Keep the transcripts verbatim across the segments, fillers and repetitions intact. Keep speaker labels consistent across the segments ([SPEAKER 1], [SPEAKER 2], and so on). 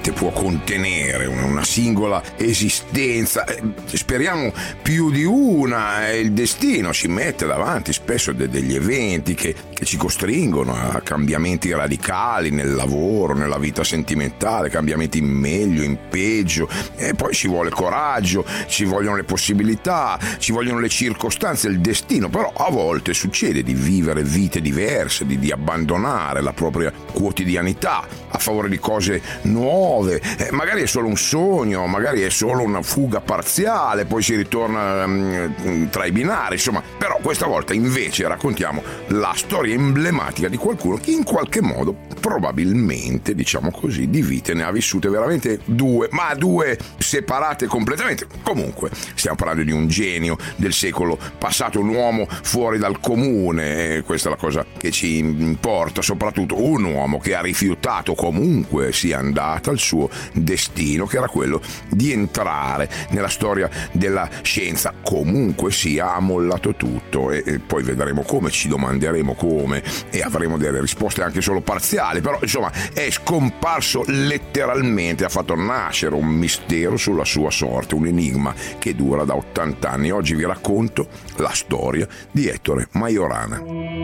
[SPEAKER 1] mente può contenere una singola esistenza, speriamo più di una, e il destino ci mette davanti spesso de- degli eventi che, che ci costringono a cambiamenti radicali nel lavoro, nella vita sentimentale, cambiamenti in meglio, in peggio, e poi ci vuole coraggio, ci vogliono le possibilità, ci vogliono le circostanze, il destino. Però a volte succede di vivere vite diverse, di, di abbandonare la propria quotidianità a favore di cose nuove, eh, magari è solo un sogno, magari è solo una fuga parziale, poi si ritorna um, tra i binari, insomma. Però questa volta invece raccontiamo la storia emblematica di qualcuno che in qualche modo, probabilmente, diciamo così, di vite ne ha vissute veramente due, ma due separate completamente. Comunque stiamo parlando di un genio del secolo passato, un uomo fuori dal comune, e questa è la cosa che ci importa, soprattutto un uomo che ha rifiutato comunque sia andata il suo destino, che era quello di entrare nella storia della scienza. Comunque sia, ha mollato tutto, e, e poi vedremo come, ci domanderemo come, e avremo delle risposte anche solo parziali. Però insomma è scomparso letteralmente, ha fatto nascere un mistero sulla sua sorte, un enigma che dura da ottanta anni. Oggi vi racconto la storia di Ettore Majorana.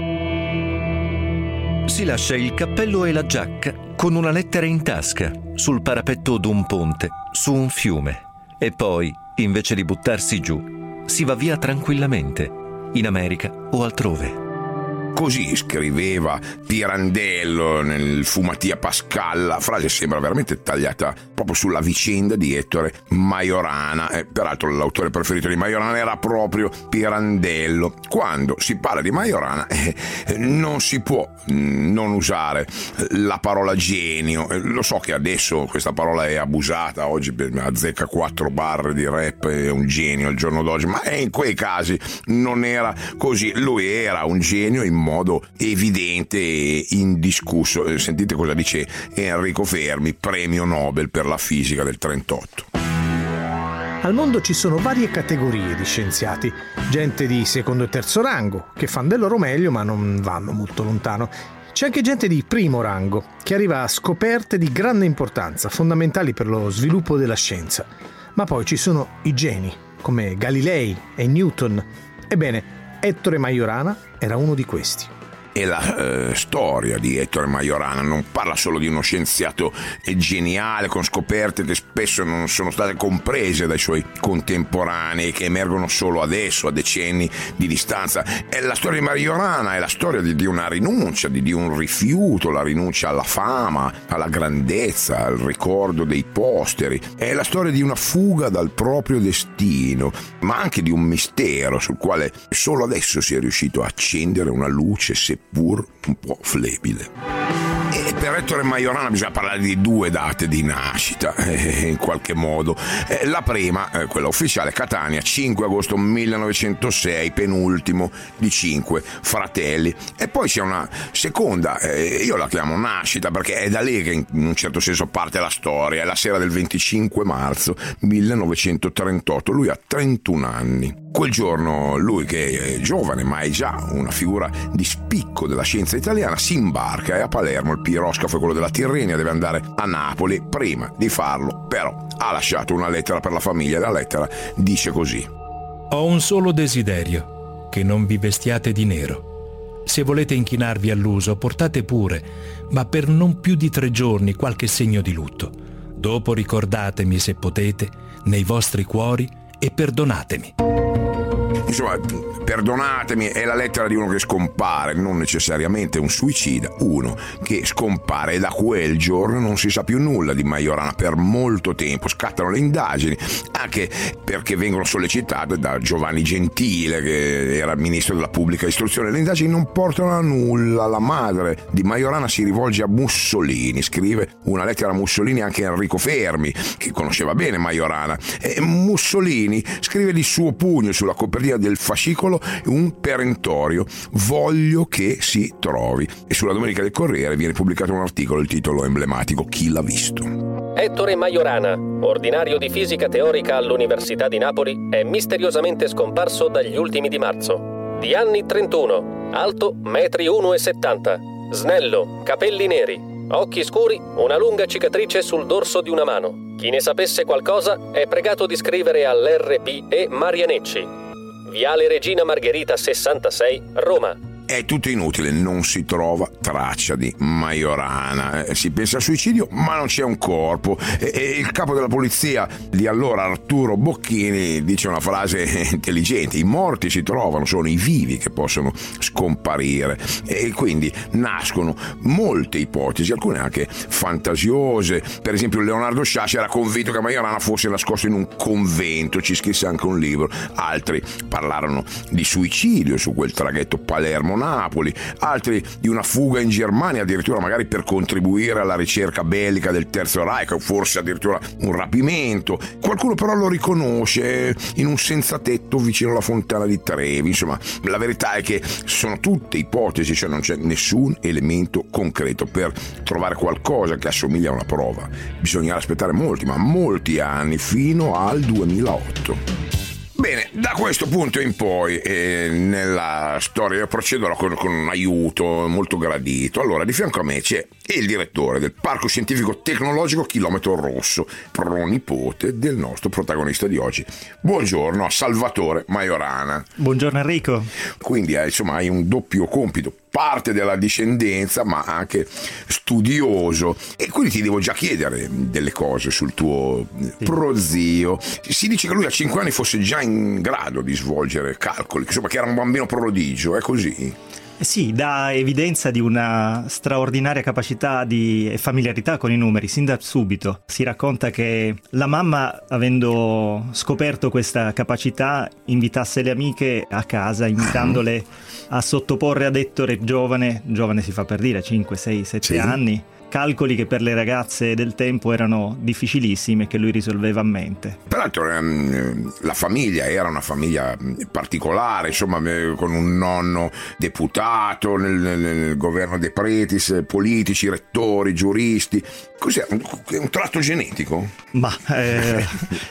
[SPEAKER 2] Si lascia il cappello e la giacca con una lettera in tasca sul parapetto d'un ponte su un fiume, e poi, invece di buttarsi giù, si va via tranquillamente, in America o altrove.
[SPEAKER 1] Così scriveva Pirandello nel Fumatia Pascal. La frase sembra veramente tagliata proprio sulla vicenda di Ettore Majorana, e peraltro l'autore preferito di Majorana era proprio Pirandello. Quando si parla di Majorana eh, non si può non usare la parola genio. Lo so che adesso questa parola è abusata, oggi azzecca quattro barre di rap, è un genio al giorno d'oggi, ma in quei casi non era così. Lui era un genio in modo evidente e indiscusso. Sentite cosa dice Enrico Fermi, premio Nobel per la fisica del trentotto.
[SPEAKER 3] Al mondo ci sono varie categorie di scienziati, gente di secondo e terzo rango, che fanno del loro meglio ma non vanno molto lontano. C'è anche gente di primo rango, che arriva a scoperte di grande importanza, fondamentali per lo sviluppo della scienza. Ma poi ci sono i geni, come Galilei e Newton. Ebbene, Ettore Majorana era uno di questi.
[SPEAKER 1] E la eh, storia di Ettore Majorana non parla solo di uno scienziato geniale con scoperte che spesso non sono state comprese dai suoi contemporanei, che emergono solo adesso, a decenni di distanza. E la storia di Majorana è la storia di, di una rinuncia, di, di un rifiuto, la rinuncia alla fama, alla grandezza, al ricordo dei posteri. È la storia di una fuga dal proprio destino, ma anche di un mistero sul quale solo adesso si è riuscito a accendere una luce, seppur un po' flebile. E per Ettore Majorana bisogna parlare di due date di nascita, eh, in qualche modo. Eh, la prima, eh, quella ufficiale, Catania, cinque agosto millenovecentosei, penultimo di cinque fratelli. E poi c'è una seconda, eh, io la chiamo nascita perché è da lì che in un certo senso parte la storia. È la sera del venticinque marzo millenovecentotrentotto, lui ha trentuno anni. Quel giorno lui, che è giovane ma è già una figura di spicco della scienza italiana, si imbarca, e a Palermo il piroscafo è quello della Tirrenia, deve andare a Napoli. Prima di farlo però ha lasciato una lettera per la famiglia, e la lettera dice così:
[SPEAKER 4] ho un solo desiderio, che non vi vestiate di nero. Se volete inchinarvi all'uso portate pure, ma per non più di tre giorni qualche segno di lutto. Dopo ricordatemi, se potete, nei vostri cuori, e perdonatemi.
[SPEAKER 1] Insomma, perdonatemi, è la lettera di uno che scompare, non necessariamente un suicida, uno che scompare, e da quel giorno non si sa più nulla di Majorana per molto tempo. Scattano le indagini, anche perché vengono sollecitate da Giovanni Gentile, che era ministro della pubblica istruzione. Le indagini non portano a nulla. La madre di Majorana si rivolge a Mussolini, scrive una lettera a Mussolini anche Enrico Fermi, che conosceva bene Majorana, e Mussolini scrive di suo pugno sulla copertina del fascicolo un perentorio: voglio che si trovi. E sulla Domenica del Corriere viene pubblicato un articolo, il titolo emblematico: chi l'ha visto?
[SPEAKER 5] Ettore Majorana, ordinario di fisica teorica all'Università di Napoli, è misteriosamente scomparso dagli ultimi di marzo. Di anni trentuno, alto metri uno e settanta, snello, capelli neri, Occhi scuri, una lunga cicatrice sul dorso di una mano. Chi ne sapesse qualcosa è pregato di scrivere all'R P E Marianecci. Viale Regina Margherita sessantasei, Roma.
[SPEAKER 1] È tutto inutile, non si trova traccia di Majorana. Eh, si pensa al suicidio, ma non c'è un corpo. E, e il capo della polizia di allora, Arturo Bocchini, dice una frase intelligente: i morti si trovano, sono i vivi che possono scomparire. E quindi nascono molte ipotesi, alcune anche fantasiose. Per esempio Leonardo Sciascia era convinto che Majorana fosse nascosto in un convento, ci scrisse anche un libro. Altri parlarono di suicidio su quel traghetto Palermo Napoli, altri di una fuga in Germania, addirittura magari per contribuire alla ricerca bellica del Terzo Reich, forse addirittura un rapimento. Qualcuno però lo riconosce in un senza tetto vicino alla fontana di Trevi. Insomma, la verità è che sono tutte ipotesi, cioè non c'è nessun elemento concreto per trovare qualcosa che assomiglia a una prova. Bisognerà aspettare molti, ma molti anni, fino al duemilaotto. Bene, da questo punto in poi eh, nella storia io procederò con, con un aiuto molto gradito. Allora, di fianco a me c'è il direttore del Parco Scientifico Tecnologico Chilometro Rosso, pronipote del nostro protagonista di oggi. Buongiorno a Salvatore Majorana.
[SPEAKER 6] Buongiorno Enrico.
[SPEAKER 1] Quindi eh, insomma hai un doppio compito, parte della discendenza ma anche studioso, e quindi ti devo già chiedere delle cose sul tuo sì. prozio. Si dice che lui a cinque anni fosse già in grado di svolgere calcoli, insomma che era un bambino prodigio, è così?
[SPEAKER 6] Sì, dà evidenza di una straordinaria capacità di familiarità con i numeri sin da subito. Si racconta che la mamma, avendo scoperto questa capacità, invitasse le amiche a casa, invitandole a sottoporre ad Ettore giovane, giovane si fa per dire, cinque, sei, sette sì. anni, calcoli che per le ragazze del tempo erano difficilissimi e che lui risolveva a mente.
[SPEAKER 1] Peraltro ehm, la famiglia era una famiglia particolare, insomma, con un nonno deputato nel, nel governo dei Pretis, politici, rettori, giuristi. Cos'è? Un, un tratto genetico?
[SPEAKER 6] Ma eh,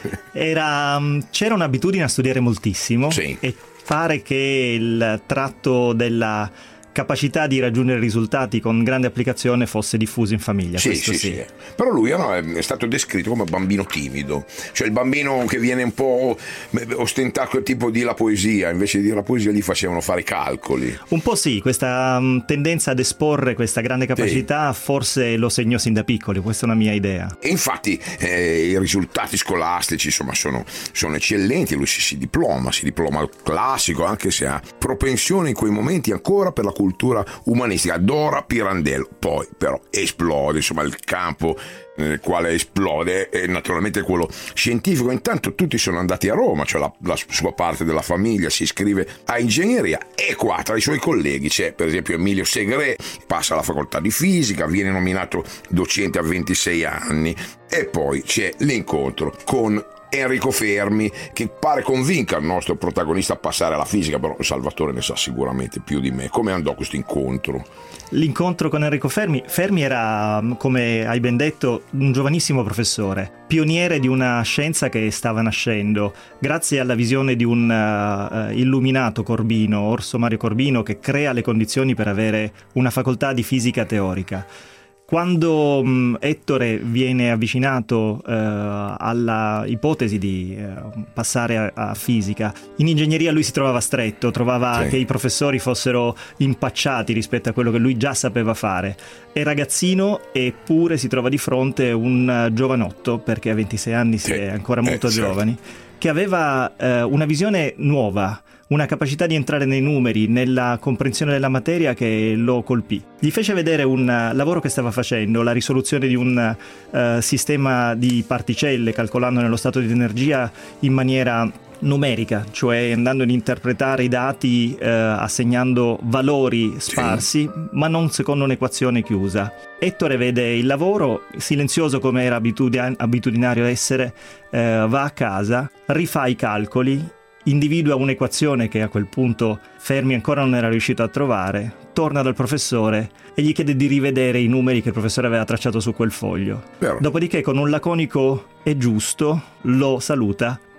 [SPEAKER 6] era, c'era un'abitudine a studiare moltissimo
[SPEAKER 1] sì.
[SPEAKER 6] e pare che il tratto della capacità di raggiungere risultati con grande applicazione fosse diffuso in famiglia.
[SPEAKER 1] Sì,
[SPEAKER 6] questo
[SPEAKER 1] sì,
[SPEAKER 6] sì.
[SPEAKER 1] sì. Però lui no, è stato descritto come bambino timido, cioè il bambino che viene un po' ostentato, tipo di la poesia, invece di dire la poesia gli facevano fare i calcoli.
[SPEAKER 6] Un po' sì, questa um, tendenza ad esporre questa grande capacità sì. forse lo segnò sin da piccoli, questa è una mia idea.
[SPEAKER 1] E infatti eh, i risultati scolastici insomma sono, sono eccellenti, lui si, si diploma, si diploma al classico, anche se ha propensione in quei momenti ancora per la cultura umanistica, Dora Pirandello. Poi però esplode, insomma il campo nel quale esplode è naturalmente quello scientifico. Intanto tutti sono andati a Roma, cioè la, la sua parte della famiglia si iscrive a ingegneria, e qua tra i suoi colleghi c'è per esempio Emilio Segre, passa alla facoltà di fisica, viene nominato docente a ventisei anni, e poi c'è l'incontro con Enrico Fermi, che pare convinca il nostro protagonista a passare alla fisica, però Salvatore ne sa sicuramente più di me. Come andò questo incontro?
[SPEAKER 6] L'incontro con Enrico Fermi? Fermi era, come hai ben detto, un giovanissimo professore, pioniere di una scienza che stava nascendo, grazie alla visione di un uh, illuminato Corbino, Orso Mario Corbino, che crea le condizioni per avere una facoltà di fisica teorica. Quando um, Ettore viene avvicinato uh, alla ipotesi di uh, passare a, a fisica, in ingegneria lui si trovava stretto, trovava sì. che i professori fossero impacciati rispetto a quello che lui già sapeva fare. È ragazzino, eppure si trova di fronte un uh, giovanotto, perché a ventisei anni si sì. è ancora molto eh, giovani, certo. che aveva uh, una visione nuova, una capacità di entrare nei numeri, nella comprensione della materia che lo colpì. Gli fece vedere un lavoro che stava facendo, la risoluzione di un uh, sistema di particelle, calcolando nello stato di energia in maniera numerica, cioè andando ad interpretare i dati uh, assegnando valori sparsi, sì. ma non secondo un'equazione chiusa. Ettore vede il lavoro, silenzioso come era abitudin- abitudinario essere, uh, va a casa, rifà i calcoli, individua un'equazione che a quel punto Fermi ancora non era riuscito a trovare, torna dal professore e gli chiede di rivedere i numeri che il professore aveva tracciato su quel foglio. Vero. Dopodiché, con un laconico "è giusto", lo saluta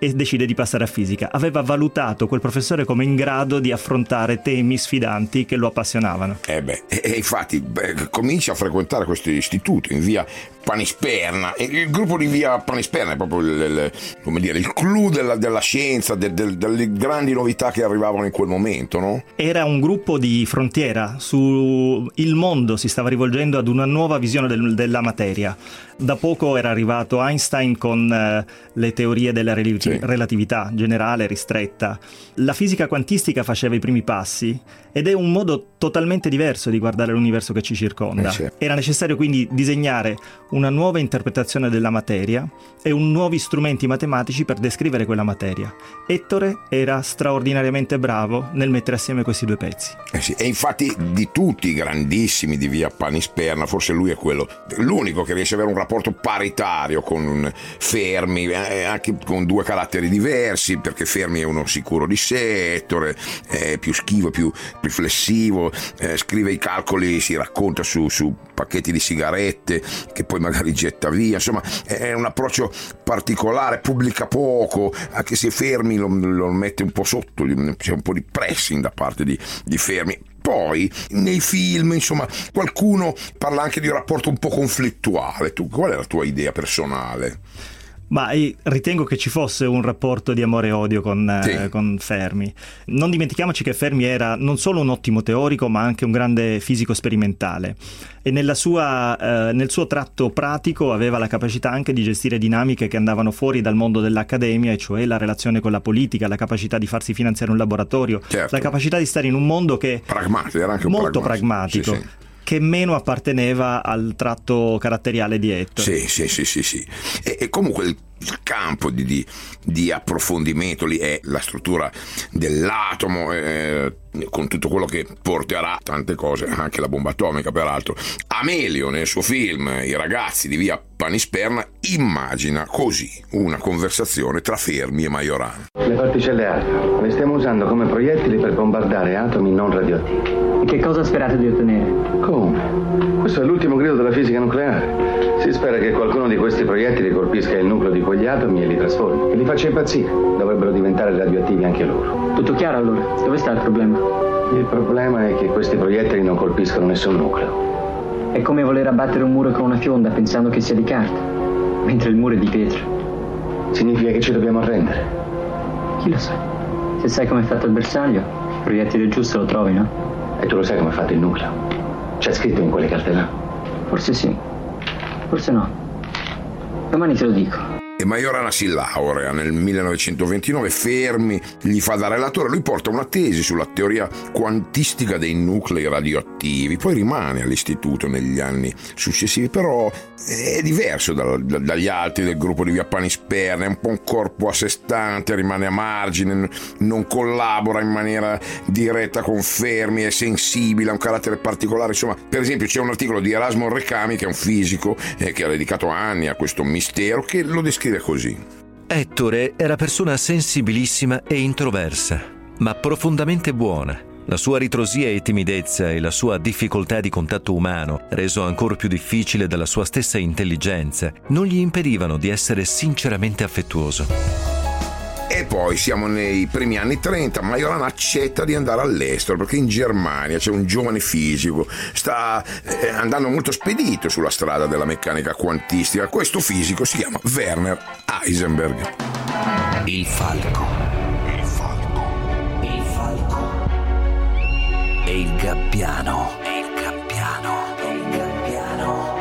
[SPEAKER 6] e decide di passare a fisica. Aveva valutato quel professore come in grado di affrontare temi sfidanti che lo appassionavano.
[SPEAKER 1] Eh beh, e infatti beh, comincia a frequentare questo istituto in via Panisperna. Il gruppo di via Panisperna è proprio il, il, come dire, il clou della, della scienza, del, del, delle grandi novità che arrivavano in quel momento, no?
[SPEAKER 6] Era un gruppo di frontiera. Su il mondo si stava rivolgendo ad una nuova visione del, della materia. Da poco era arrivato Einstein con eh, le teorie della relati- sì. relatività generale ristretta. La fisica quantistica faceva i primi passi ed è un modo totalmente diverso di guardare l'universo che ci circonda.
[SPEAKER 1] Eh sì.
[SPEAKER 6] Era necessario quindi disegnare una nuova interpretazione della materia e un nuovi strumenti matematici per descrivere quella materia. Ettore era straordinariamente bravo nel mettere assieme questi due pezzi.
[SPEAKER 1] Eh sì, e infatti di tutti i grandissimi di via Panisperna, forse lui è quello, l'unico che riesce ad avere un rapporto paritario con Fermi, eh, anche con due caratteri diversi, perché Fermi è uno sicuro di sé, Ettore è più schivo, più riflessivo, eh, scrive i calcoli, si racconta su, su pacchetti di sigarette che poi magari getta via, insomma è un approccio particolare, pubblica poco, anche se Fermi lo, lo mette un po' sotto, c'è un po' di pressing da parte di, di Fermi. Poi nei film, insomma, qualcuno parla anche di un rapporto un po' conflittuale. Tu, qual è la tua idea personale?
[SPEAKER 6] Ma ritengo che ci fosse un rapporto di amore e odio con, sì. eh, con Fermi. Non dimentichiamoci che Fermi era non solo un ottimo teorico, ma anche un grande fisico sperimentale. E nella sua, eh, nel suo tratto pratico aveva la capacità anche di gestire dinamiche che andavano fuori dal mondo dell'accademia, e cioè la relazione con la politica, la capacità di farsi finanziare un laboratorio,
[SPEAKER 1] certo.
[SPEAKER 6] la capacità di stare in un mondo che
[SPEAKER 1] pragmatico, era anche un
[SPEAKER 6] molto
[SPEAKER 1] pragmatico,
[SPEAKER 6] pragmatico. Sì, sì. Che meno apparteneva al tratto caratteriale di Ettore.
[SPEAKER 1] Sì, sì, sì, sì, sì. E, e comunque il, il campo di, di, di approfondimento lì è la struttura dell'atomo, eh, con tutto quello che porterà tante cose, anche la bomba atomica peraltro. Amelio nel suo film I ragazzi di via Panisperna immagina così una conversazione tra Fermi e Majorana.
[SPEAKER 7] Le particelle alfa le stiamo usando come proiettili per bombardare atomi non radioattivi.
[SPEAKER 8] E che cosa sperate di ottenere?
[SPEAKER 7] Come? Questo è l'ultimo grido della fisica nucleare. Si spera che qualcuno di questi proiettili colpisca il nucleo di quegli atomi e li trasformi, che li faccia impazzire. Dovrebbero diventare radioattivi anche loro.
[SPEAKER 8] Tutto chiaro allora? Dove sta il problema?
[SPEAKER 7] Il problema è che questi proiettili non colpiscono nessun nucleo.
[SPEAKER 8] È come voler abbattere un muro con una fionda pensando che sia di carta, mentre il muro è di pietra.
[SPEAKER 7] Significa che ci dobbiamo arrendere.
[SPEAKER 8] Chi lo sa? Se sai come è fatto il bersaglio, il proiettile giusto lo trovi, no?
[SPEAKER 7] E tu lo sai come è fatto il nucleo? C'è scritto in quelle carte là?
[SPEAKER 8] Forse sì, forse no. Domani te lo dico.
[SPEAKER 1] E Majorana si laurea nel millenovecentoventinove, Fermi gli fa da relatore, lui porta una tesi sulla teoria quantistica dei nuclei radioattivi, poi rimane all'istituto negli anni successivi, però è diverso da, da, dagli altri del gruppo di via Panisperna, è un po' un corpo a sé stante, rimane a margine, non collabora in maniera diretta con Fermi, è sensibile, ha un carattere particolare, insomma, per esempio c'è un articolo di Erasmo Recami, che è un fisico eh, che ha dedicato anni a questo mistero, che lo descrive così.
[SPEAKER 2] Ettore era persona sensibilissima e introversa, ma profondamente buona. La sua ritrosia e timidezza e la sua difficoltà di contatto umano, reso ancora più difficile dalla sua stessa intelligenza, non gli impedivano di essere sinceramente affettuoso.
[SPEAKER 1] E poi siamo nei primi anni trenta, Majorana accetta di andare all'estero perché in Germania c'è un giovane fisico, sta eh, andando molto spedito sulla strada della meccanica quantistica. Questo fisico si chiama Werner Heisenberg.
[SPEAKER 9] Il falco, il falco, il falco e il gabbiano, e il gabbiano, e il gabbiano.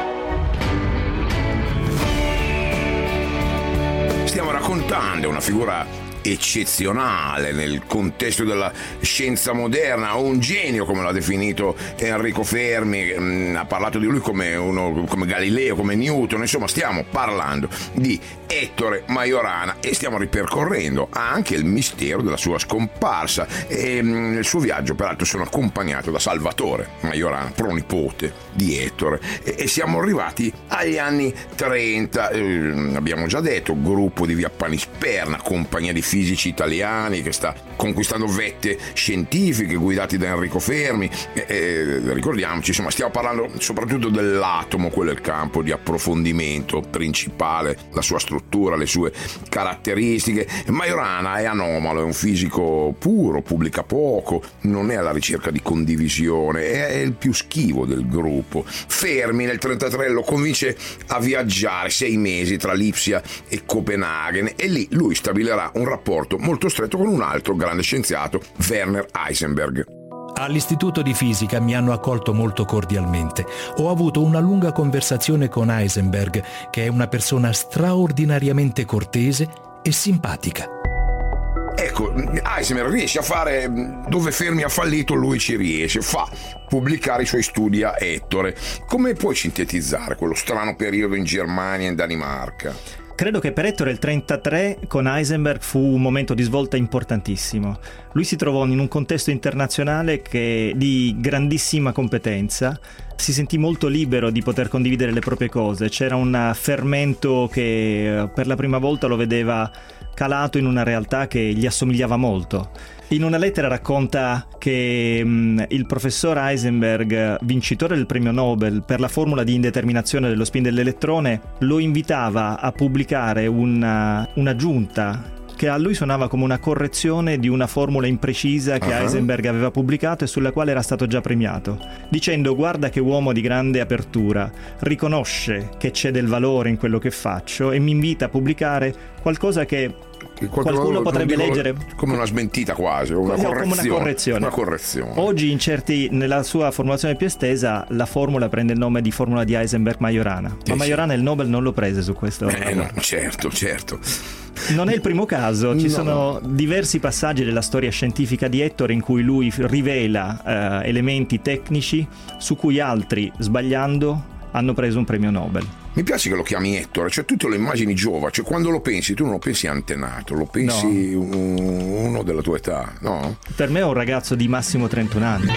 [SPEAKER 1] Stiamo raccontando una figura eccezionale nel contesto della scienza moderna, un genio come l'ha definito Enrico Fermi, mh, ha parlato di lui come uno come Galileo, come Newton, insomma stiamo parlando di Ettore Majorana e stiamo ripercorrendo anche il mistero della sua scomparsa e mh, nel suo viaggio peraltro sono accompagnato da Salvatore Majorana, pronipote di Ettore, e, e siamo arrivati agli anni trenta, eh, abbiamo già detto, gruppo di via Panisperna, compagnia di fisici italiani, che sta conquistando vette scientifiche guidati da Enrico Fermi. E, e, ricordiamoci, insomma, stiamo parlando soprattutto dell'atomo, quello è il campo di approfondimento principale, la sua struttura, le sue caratteristiche. Majorana è anomalo, è un fisico puro, pubblica poco, non è alla ricerca di condivisione, è il più schivo del gruppo. Fermi nel trentatré lo convince a viaggiare sei mesi tra Lipsia e Copenaghen, e lì lui stabilirà un rapporto molto stretto con un altro grande scienziato, Werner Heisenberg.
[SPEAKER 4] All'istituto di fisica mi hanno accolto molto cordialmente. Ho avuto una lunga conversazione con Heisenberg, che è una persona straordinariamente cortese e simpatica.
[SPEAKER 1] Ecco, Heisenberg riesce a fare dove Fermi ha fallito, lui ci riesce, fa pubblicare i suoi studi a Ettore. Come puoi sintetizzare quello strano periodo in Germania e in Danimarca?
[SPEAKER 6] Credo che per Ettore il trentatré con Heisenberg fu un momento di svolta importantissimo. Lui si trovò in un contesto internazionale che di grandissima competenza, si sentì molto libero di poter condividere le proprie cose. C'era un fermento che per la prima volta lo vedeva calato in una realtà che gli assomigliava molto. In una lettera racconta che mh, il professor Heisenberg, vincitore del premio Nobel per la formula di indeterminazione dello spin dell'elettrone, lo invitava a pubblicare una, un'aggiunta che a lui suonava come una correzione di una formula imprecisa che uh-huh. Heisenberg aveva pubblicato e sulla quale era stato già premiato, dicendo: guarda che uomo di grande apertura, riconosce che c'è del valore in quello che faccio e mi invita a pubblicare qualcosa che qualcuno potrebbe leggere
[SPEAKER 1] come una smentita quasi, una correzione,
[SPEAKER 6] come una correzione.
[SPEAKER 1] Una correzione.
[SPEAKER 6] Oggi in certi, nella sua formulazione più estesa, la formula prende il nome di formula di Heisenberg-Majorana,
[SPEAKER 1] sì,
[SPEAKER 6] ma Majorana
[SPEAKER 1] sì.
[SPEAKER 6] il Nobel non lo prese su questo.
[SPEAKER 1] Eh, no, certo, certo.
[SPEAKER 6] Non è il primo caso, ci
[SPEAKER 1] no,
[SPEAKER 6] sono
[SPEAKER 1] no.
[SPEAKER 6] diversi passaggi della storia scientifica di Ettore in cui lui rivela eh, elementi tecnici su cui altri, sbagliando, hanno preso un premio Nobel.
[SPEAKER 1] Mi piace che lo chiami Ettore, cioè tu te lo immagini giovane, cioè quando lo pensi tu non lo pensi antenato, lo pensi no. uno della tua età, no?
[SPEAKER 6] Per me è un ragazzo di massimo trentuno anni.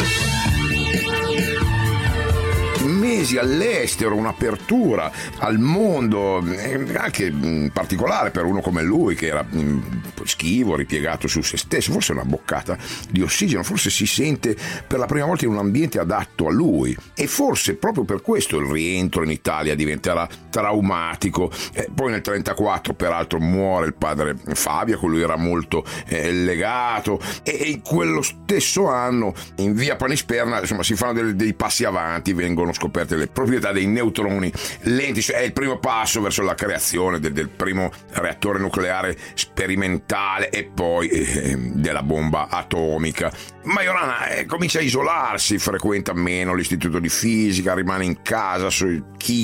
[SPEAKER 1] Mesi all'estero, un'apertura al mondo, anche in particolare per uno come lui che era schivo, ripiegato su se stesso, forse una boccata di ossigeno, forse si sente per la prima volta in un ambiente adatto a lui, e forse proprio per questo il rientro in Italia diventerà traumatico. Eh, poi nel trentaquattro peraltro muore il padre Fabio, con lui era molto eh, legato, e in quello stesso anno in via Panisperna insomma si fanno dei, dei passi avanti, vengono scoperte le proprietà dei neutroni lenti, cioè è il primo passo verso la creazione del, del primo reattore nucleare sperimentale e poi eh, della bomba atomica. Majorana eh, comincia a isolarsi, frequenta meno l'istituto di fisica, rimane in casa, su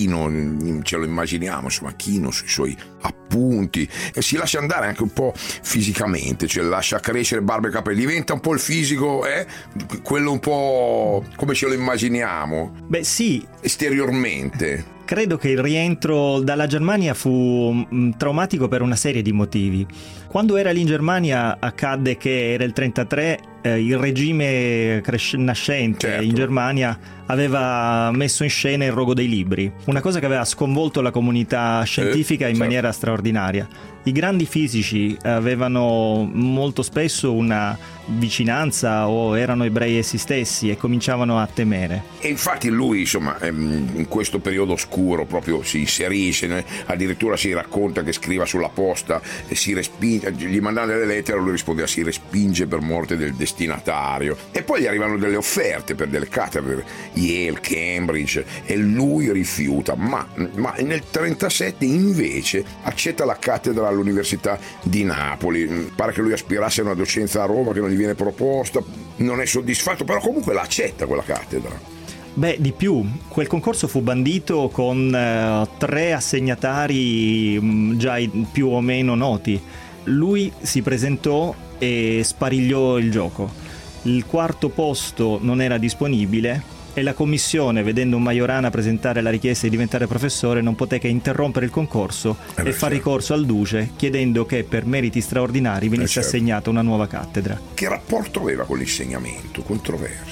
[SPEAKER 1] chino, ce lo immaginiamo, insomma, chino sui suoi appunti, e si lascia andare anche un po' fisicamente, cioè lascia crescere barba e capelli, diventa un po' il fisico, eh? quello un po' come ce lo immaginiamo.
[SPEAKER 6] Beh sì,
[SPEAKER 1] esteriormente.
[SPEAKER 6] Credo che il rientro dalla Germania fu mh, traumatico per una serie di motivi. Quando era lì in Germania accadde che era il trentatré, eh, il regime cres- nascente certo. in Germania aveva messo in scena il rogo dei libri, una cosa che aveva sconvolto la comunità scientifica eh, in certo. maniera straordinaria. I grandi fisici avevano molto spesso una vicinanza o erano ebrei essi stessi e cominciavano a temere.
[SPEAKER 1] E infatti lui, insomma, in questo periodo oscuro proprio si inserisce, addirittura si racconta che scriva sulla posta e si respinge, gli mandano delle lettere, lui rispondeva si respinge per morte del destinatario, e poi gli arrivano delle offerte per delle cattedre, Yale, Cambridge, e lui rifiuta, ma, ma nel trentasette invece accetta la cattedra all'Università di Napoli. Pare che lui aspirasse a una docenza a Roma che non gli viene proposta, non è soddisfatto, però comunque la accetta quella cattedra.
[SPEAKER 6] Beh, di più, quel concorso fu bandito con eh, tre assegnatari mh, già più o meno noti. Lui si presentò e sparigliò il gioco. Il quarto posto non era disponibile e la commissione, vedendo un Majorana presentare la richiesta di diventare professore, non poté che interrompere il concorso eh e far ricorso al duce chiedendo che per meriti straordinari venisse eh certo. assegnata una nuova cattedra.
[SPEAKER 1] Che rapporto aveva con l'insegnamento? Controverso.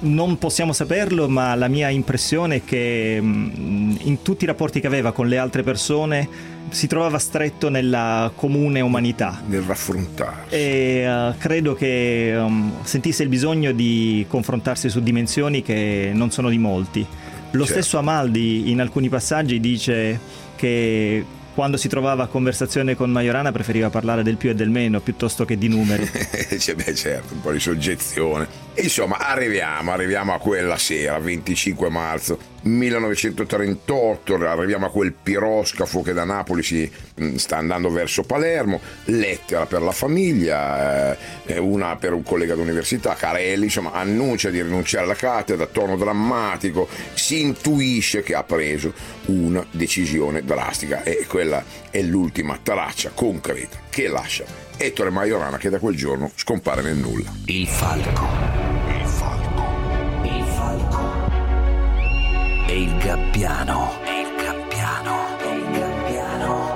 [SPEAKER 6] Non possiamo saperlo, ma la mia impressione è che mh, in tutti i rapporti che aveva con le altre persone si trovava stretto nella comune umanità,
[SPEAKER 1] nel raffrontarsi,
[SPEAKER 6] e uh, credo che um, sentisse il bisogno di confrontarsi su dimensioni che non sono di molti. Lo
[SPEAKER 1] certo.
[SPEAKER 6] stesso Amaldi in alcuni passaggi dice che quando si trovava a conversazione con Majorana preferiva parlare del più e del meno piuttosto che di numeri.
[SPEAKER 1] Cioè, beh, certo, un po' di soggezione. E insomma, arriviamo, arriviamo a quella sera, venticinque marzo millenovecentotrentotto, arriviamo a quel piroscafo che da Napoli si mh, sta andando verso Palermo, lettera per la famiglia, eh, una per un collega d'università, Carelli, insomma, annuncia di rinunciare alla cattedra, tono drammatico, si intuisce che ha preso una decisione drastica e quella è l'ultima traccia concreta che lascia Ettore Majorana, che da quel giorno scompare nel nulla.
[SPEAKER 9] Il falco. Il falco. Il falco. E il gabbiano. E il gabbiano. E il gabbiano.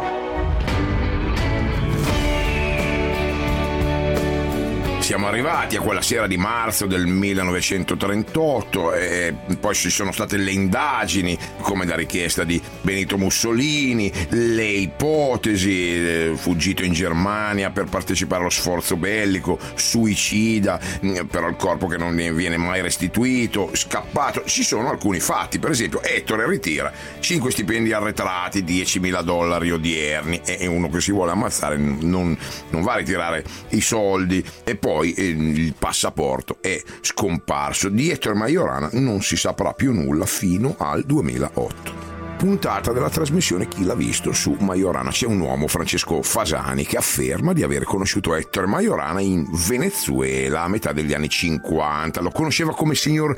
[SPEAKER 1] Siamo arrivati a quella sera di marzo del millenovecentotrentotto e poi ci sono state le indagini, come da richiesta di Benito Mussolini, le ipotesi, fuggito in Germania per partecipare allo sforzo bellico, suicida, però il corpo che non viene mai restituito, scappato. Ci sono alcuni fatti, per esempio Ettore ritira cinque stipendi arretrati, diecimila dollari odierni, e uno che si vuole ammazzare non, non va a ritirare i soldi. E poi Poi il passaporto è scomparso. Di Ettore Majorana non si saprà più nulla fino al duemilaotto. Puntata della trasmissione Chi l'ha visto su Majorana. C'è un uomo, Francesco Fasani, che afferma di aver conosciuto Ettore Majorana in Venezuela a metà degli anni cinquanta. Lo conosceva come signor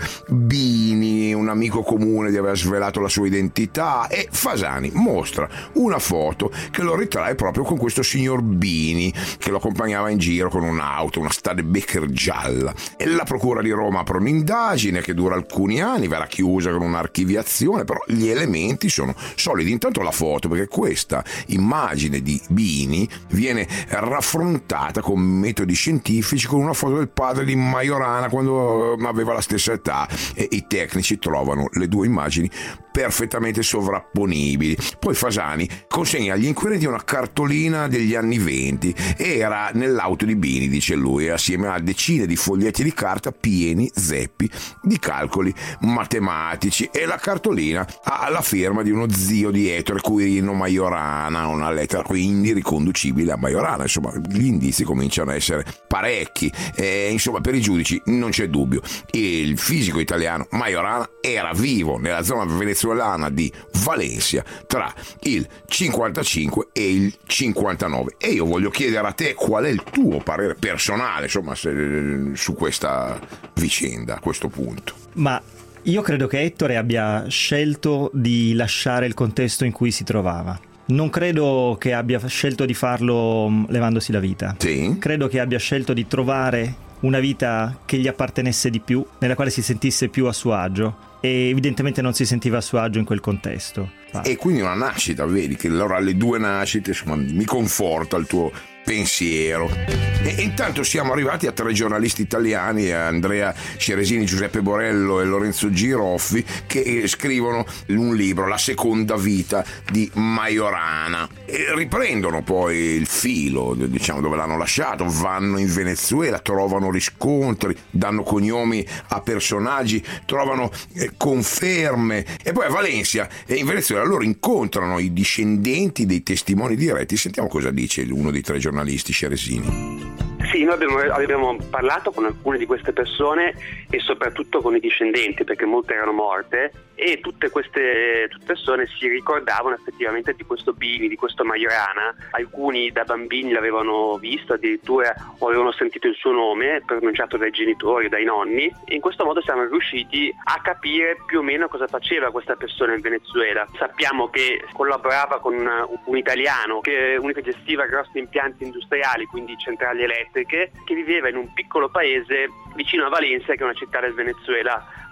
[SPEAKER 1] Bini, un amico comune gli aveva svelato la sua identità, e Fasani mostra una foto che lo ritrae proprio con questo signor Bini che lo accompagnava in giro con un'auto, una Studebaker gialla. E la procura di Roma apre un'indagine che dura alcuni anni, verrà chiusa con un'archiviazione, però gli elementi sono solidi. Intanto la foto, perché questa immagine di Bini viene raffrontata con metodi scientifici con una foto del padre di Majorana quando aveva la stessa età, e i tecnici trovano le due immagini perfettamente sovrapponibili. Poi Fasani consegna agli inquirenti una cartolina degli anni venti, era nell'auto di Bini, dice lui, assieme a decine di foglietti di carta pieni zeppi di calcoli matematici, e la cartolina ha la firma di uno zio di Ettore, Quirino Majorana, una lettera quindi riconducibile a Majorana. Insomma, gli indizi cominciano a essere parecchi, e insomma per i giudici non c'è dubbio, il fisico italiano Majorana era vivo nella zona venezuelana di Valencia tra il cinquantacinque e il cinquantanove. E io voglio chiedere a te qual è il tuo parere personale, insomma, se, su questa vicenda a questo punto.
[SPEAKER 6] Ma io credo che Ettore abbia scelto di lasciare il contesto in cui si trovava. Non credo che abbia scelto di farlo levandosi la vita.
[SPEAKER 1] Sì. Credo
[SPEAKER 6] che abbia scelto di trovare una vita che gli appartenesse di più, nella quale si sentisse più a suo agio, e evidentemente non si sentiva a suo agio in quel contesto. Ah.
[SPEAKER 1] E quindi una nascita, vedi che allora le due nascite, insomma, mi conforta il tuo pensiero. E intanto siamo arrivati a tre giornalisti italiani, Andrea Ceresini, Giuseppe Borello e Lorenzo Giroffi, che scrivono un libro, La seconda vita di Majorana, e riprendono poi il filo, diciamo, dove l'hanno lasciato, vanno in Venezuela, trovano riscontri, danno cognomi a personaggi, trovano eh, conferme, e poi a Valencia e in Venezuela loro incontrano i discendenti dei testimoni diretti. Sentiamo cosa dice uno dei tre giornalisti, Ceresini.
[SPEAKER 10] Sì, noi abbiamo, abbiamo parlato con alcune di queste persone e soprattutto con i discendenti, perché molte erano morte, e tutte queste tutte persone si ricordavano effettivamente di questo Bini, di questo Majorana. Alcuni da bambini l'avevano visto addirittura, o avevano sentito il suo nome pronunciato dai genitori o dai nonni, e in questo modo siamo riusciti a capire più o meno cosa faceva questa persona in Venezuela. Sappiamo che collaborava con un, un italiano che, uno che gestiva grossi impianti industriali, quindi centrali elettriche, che viveva in un piccolo paese vicino a Valencia, che è una città del Venezuela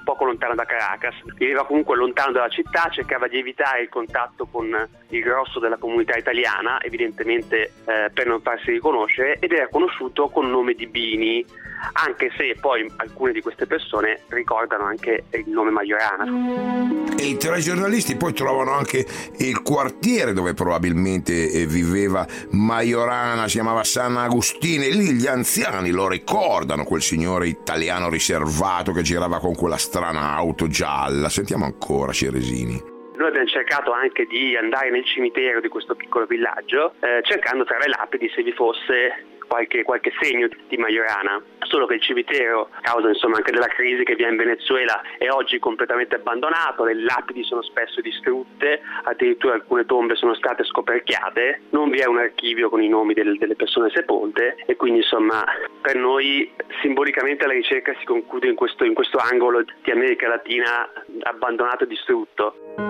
[SPEAKER 10] poco lontano da Caracas, viveva comunque lontano dalla città, cercava di evitare il contatto con il grosso della comunità italiana, evidentemente eh, per non farsi riconoscere, ed era conosciuto con il nome di Bini, anche se poi alcune di queste persone ricordano anche il nome Majorana.
[SPEAKER 1] E i telegiornalisti poi trovano anche il quartiere dove probabilmente viveva Majorana, si chiamava San Agustín, e lì gli anziani lo ricordano, quel signore italiano riservato che girava con quella strana auto gialla. Sentiamo ancora Ceresini.
[SPEAKER 10] Noi abbiamo cercato anche di andare nel cimitero di questo piccolo villaggio, eh, cercando tra le lapidi se vi fosse qualche, qualche segno di Majorana, solo che il cimitero, a causa insomma anche della crisi che vi è in Venezuela, è oggi completamente abbandonato, le lapidi sono spesso distrutte, addirittura alcune tombe sono state scoperchiate, non vi è un archivio con i nomi del, delle persone sepolte, e quindi insomma per noi simbolicamente la ricerca si conclude in questo, in questo angolo di America Latina abbandonato e distrutto.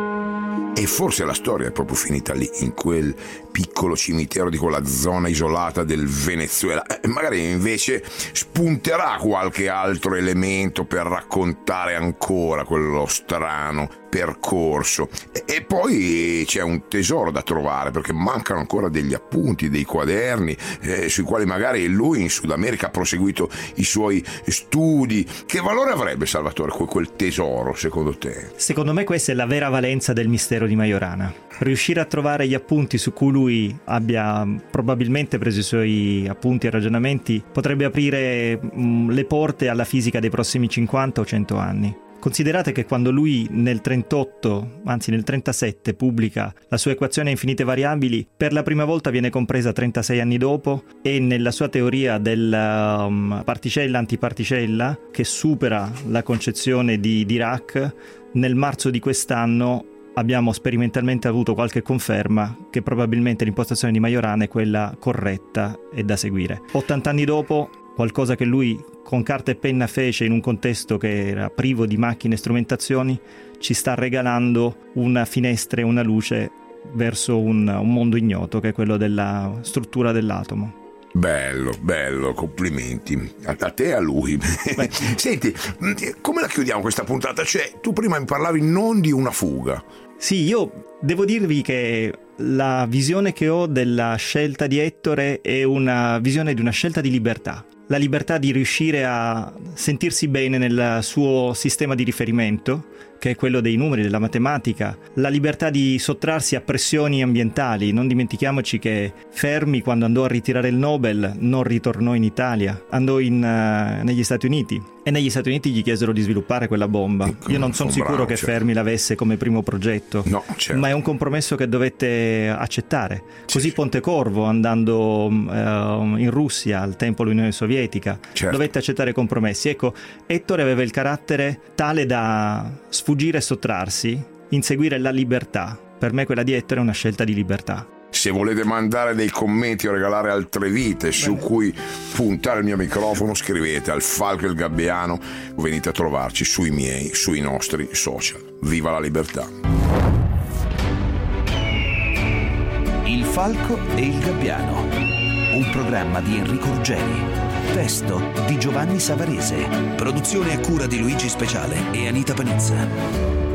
[SPEAKER 1] E forse la storia è proprio finita lì, in quel piccolo cimitero di quella zona isolata del Venezuela. Eh, magari invece spunterà qualche altro elemento per raccontare ancora quello strano percorso. E, e poi c'è un tesoro da trovare, perché mancano ancora degli appunti, dei quaderni eh, sui quali magari lui in Sud America ha proseguito i suoi studi. Che valore avrebbe, Salvatore, quel tesoro, secondo te?
[SPEAKER 6] Secondo me questa è la vera valenza del mistero di Majorana. Riuscire a trovare gli appunti su cui lui abbia probabilmente preso i suoi appunti e ragionamenti potrebbe aprire mh, le porte alla fisica dei prossimi cinquanta o cento anni. Considerate che quando lui nel trentotto, anzi nel trentasette, pubblica la sua equazione a infinite variabili, per la prima volta viene compresa trentasei anni dopo, e nella sua teoria della um, particella-antiparticella, che supera la concezione di Dirac, nel marzo di quest'anno abbiamo sperimentalmente avuto qualche conferma che probabilmente l'impostazione di Majorana è quella corretta e da seguire. ottanta anni dopo, qualcosa che lui con carta e penna fece in un contesto che era privo di macchine e strumentazioni, ci sta regalando una finestra e una luce verso un, un mondo ignoto, che è quello della struttura dell'atomo.
[SPEAKER 1] Bello, bello, complimenti a, a te e a lui. Senti, come la chiudiamo questa puntata? Cioè, tu prima mi parlavi non di una fuga.
[SPEAKER 6] Sì, io devo dirvi che la visione che ho della scelta di Ettore è una visione di una scelta di libertà. La libertà di riuscire a sentirsi bene nel suo sistema di riferimento, che è quello dei numeri, della matematica, la libertà di sottrarsi a pressioni ambientali. Non dimentichiamoci che Fermi, quando andò a ritirare il Nobel, non ritornò in Italia, andò in, uh, negli Stati Uniti, e negli Stati Uniti gli chiesero di sviluppare quella bomba. Io non sono sicuro che Fermi l'avesse come primo progetto,
[SPEAKER 1] no, certo.
[SPEAKER 6] Ma è un compromesso che dovette accettare. Così Pontecorvo, andando uh, in Russia, al tempo dell'Unione Sovietica, certo, dovette accettare compromessi. Ecco, Ettore aveva il carattere tale da sfuggire e sottrarsi, inseguire la libertà. Per me quella di Ettore è una scelta di libertà.
[SPEAKER 1] Se volete mandare dei commenti o regalare altre vite su Beh. cui puntare il mio microfono, scrivete al Falco e il Gabbiano, venite a trovarci sui miei, sui nostri social. Viva la libertà!
[SPEAKER 9] Il Falco e il Gabbiano, un programma di Enrico Ruggeri, testo di Giovanni Savarese, produzione a cura di Luigi Speciale e Anita Panizza.